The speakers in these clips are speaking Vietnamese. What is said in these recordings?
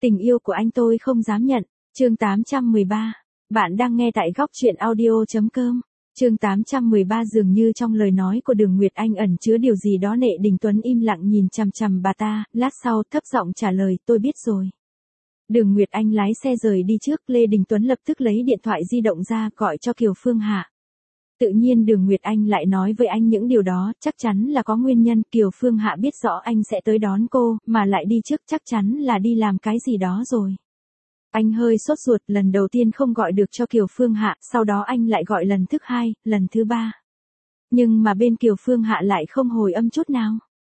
Tình yêu của anh tôi không dám nhận. Chương 813. Bạn đang nghe tại góc truyện audio.com. Chương 813 dường như trong lời nói của Đường Nguyệt Anh ẩn chứa điều gì đó. Nệ Đình Tuấn im lặng nhìn chằm chằm bà ta, lát sau thấp giọng trả lời, tôi biết rồi. Đường Nguyệt Anh lái xe rời đi trước, Lê Đình Tuấn lập tức lấy điện thoại di động ra gọi cho Kiều Phương Hạ. Tự nhiên Đường Nguyệt Anh lại nói với anh những điều đó, chắc chắn là có nguyên nhân. Kiều Phương Hạ biết rõ anh sẽ tới đón cô, mà lại đi trước, chắc chắn là đi làm cái gì đó rồi. Anh hơi sốt ruột, lần đầu tiên không gọi được cho Kiều Phương Hạ, sau đó anh lại gọi lần thứ hai, lần thứ ba. Nhưng mà bên Kiều Phương Hạ lại không hồi âm chút nào.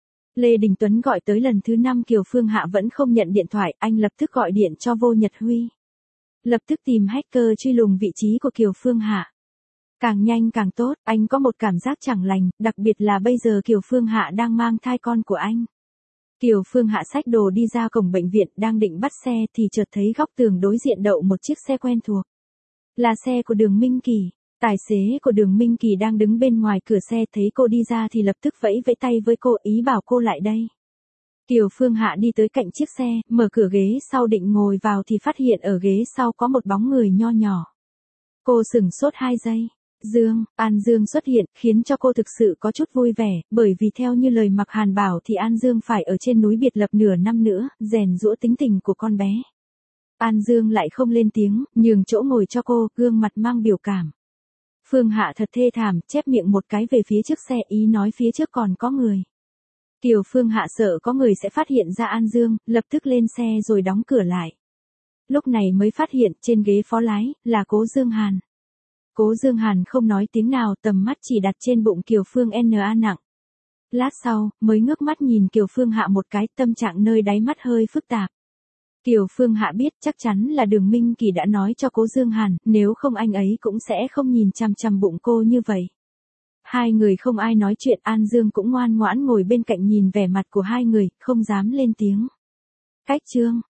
Lê Đình Tuấn gọi tới lần thứ 5 Kiều Phương Hạ vẫn không nhận điện thoại, anh lập tức gọi điện cho Vô Nhật Huy. Lập tức tìm hacker truy lùng vị trí của Kiều Phương Hạ. Càng nhanh càng tốt, anh có một cảm giác chẳng lành, đặc biệt là bây giờ Kiều Phương Hạ đang mang thai con của anh. Kiều Phương Hạ xách đồ đi ra cổng bệnh viện, đang định bắt xe thì chợt thấy góc tường đối diện đậu một chiếc xe quen thuộc. Là xe của Đường Minh Kỳ. Tài xế của Đường Minh Kỳ đang đứng bên ngoài cửa xe, thấy cô đi ra thì lập tức vẫy vẫy tay với cô, ý bảo cô lại đây. Kiều Phương Hạ đi tới cạnh chiếc xe, mở cửa ghế sau định ngồi vào thì phát hiện ở ghế sau có một bóng người nho nhỏ. Cô sửng sốt 2 giây. An Dương xuất hiện, khiến cho cô thực sự có chút vui vẻ, bởi vì theo như lời Mạc Hàn bảo thì An Dương phải ở trên núi biệt lập nửa năm nữa, rèn giũa tính tình của con bé. An Dương lại không lên tiếng, nhường chỗ ngồi cho cô, gương mặt mang biểu cảm. Phương Hạ thật thê thảm, chép miệng một cái về phía trước xe, ý nói phía trước còn có người. Kiều Phương Hạ sợ có người sẽ phát hiện ra An Dương, lập tức lên xe rồi đóng cửa lại. Lúc này mới phát hiện trên ghế phó lái là Cố Dương Hàn. Cố Dương Hàn không nói tiếng nào, tầm mắt chỉ đặt trên bụng Kiều Phương N.A. nặng. Lát sau, mới ngước mắt nhìn Kiều Phương Hạ một cái, tâm trạng nơi đáy mắt hơi phức tạp. Kiều Phương Hạ biết chắc chắn là Đường Minh Kỳ đã nói cho Cố Dương Hàn, nếu không anh ấy cũng sẽ không nhìn chằm chằm bụng cô như vậy. Hai người không ai nói chuyện, An Dương cũng ngoan ngoãn ngồi bên cạnh nhìn vẻ mặt của hai người, không dám lên tiếng. Cách chương.